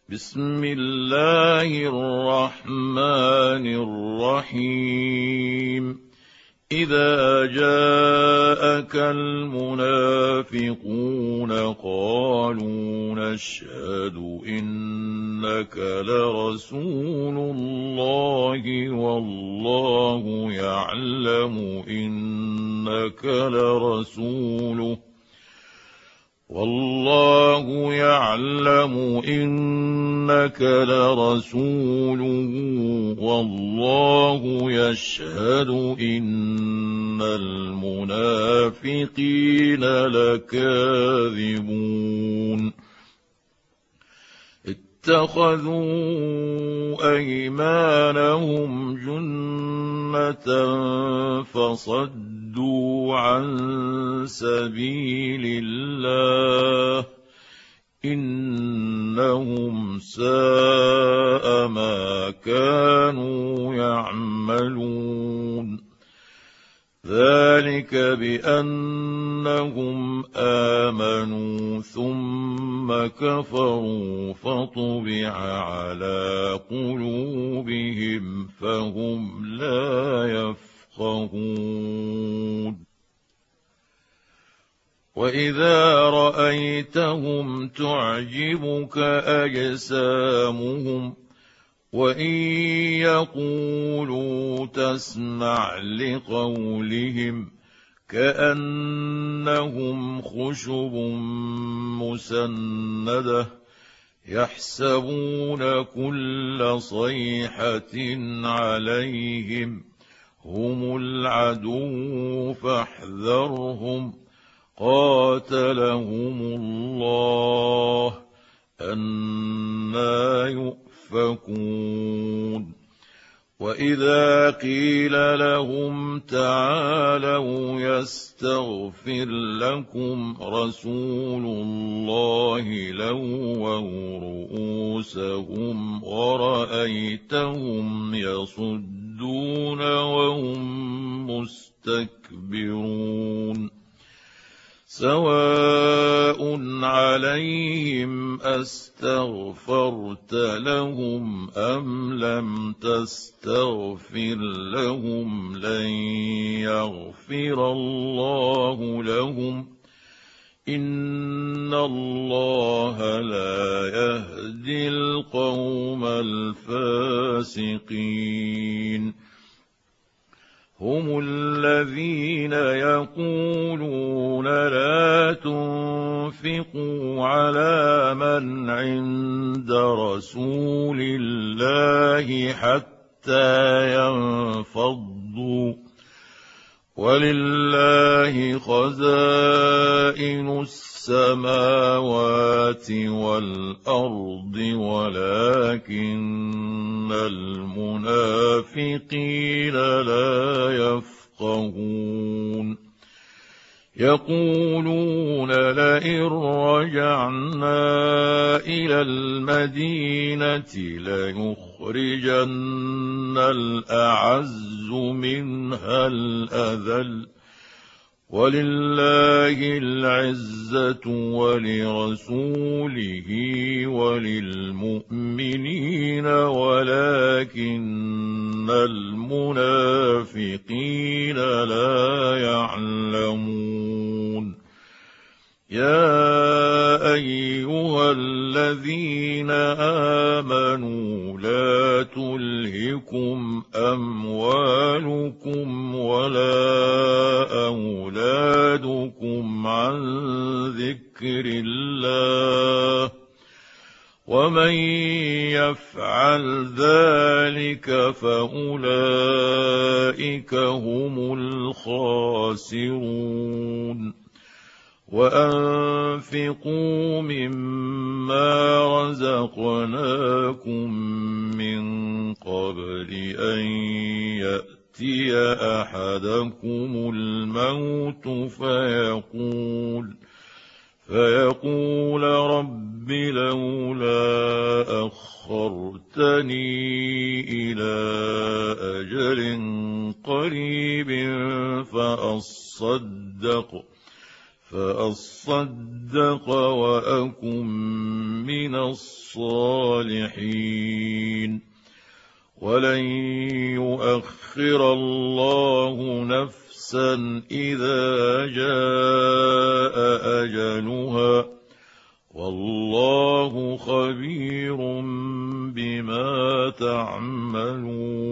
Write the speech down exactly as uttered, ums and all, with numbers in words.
بسم الله الرحمن الرحيم إذا جاءك المنافقون قالوا نشهد إنك لرسول الله والله يعلم إنك لرسوله والله يعلم إنك لرسوله والله يشهد إن المنافقين لكاذبون اتخذوا أيمانهم جنة فصدوا عن سبيل الله إنهم ساء ما كانوا يعملون ذلك بأنهم آمنوا ثم كفروا فطبع على قلوبهم فهم لا يفقهون وإذا رأيتهم تعجبك أجسامهم وإن يقولوا تسمع لقولهم كأنهم خشب مسندة يحسبون كل صيحة عليهم هم العدو فاحذرهم قاتلهم الله أنى يؤفكون وإذا قيل لهم تعالوا يستغفر لكم رسول الله لووا رؤوسهم ورأيتهم يصدون وهم مستكبرون سواء عليهم أستغفرت لهم أم لم تستغفر لهم لن يغفر الله لهم إن الله لا يهدي القوم الفاسقين هم الذين يقولون لا تنفقوا على من عند رسول الله حتى ينفضوا ولله خزائن السماوات والأرض ولكن المنافقين لا يفقهون يقولون لئن رجعنا إلى المدينة ليخرجن الأعز منها الأذل ولله العزة ولرسوله وللمؤمنين ولكن المنافقين لا يعلمون يا أيها الذين آمنوا لا تلهكم أموالكم ولا أولادكم عن ذكر الله ومن يفعل ذلك فأولئك هم الخاسرون وأنفقوا مما رزقناكم من قبل أن يأتي أحدكم الموت فيقول فيقول رب لولا أخرتني إلى أجل قريب فأصدق فأصدق وأكن من الصالحين ولن يؤخر الله نفسا إذا جاء أجلها والله خبير بما تعملون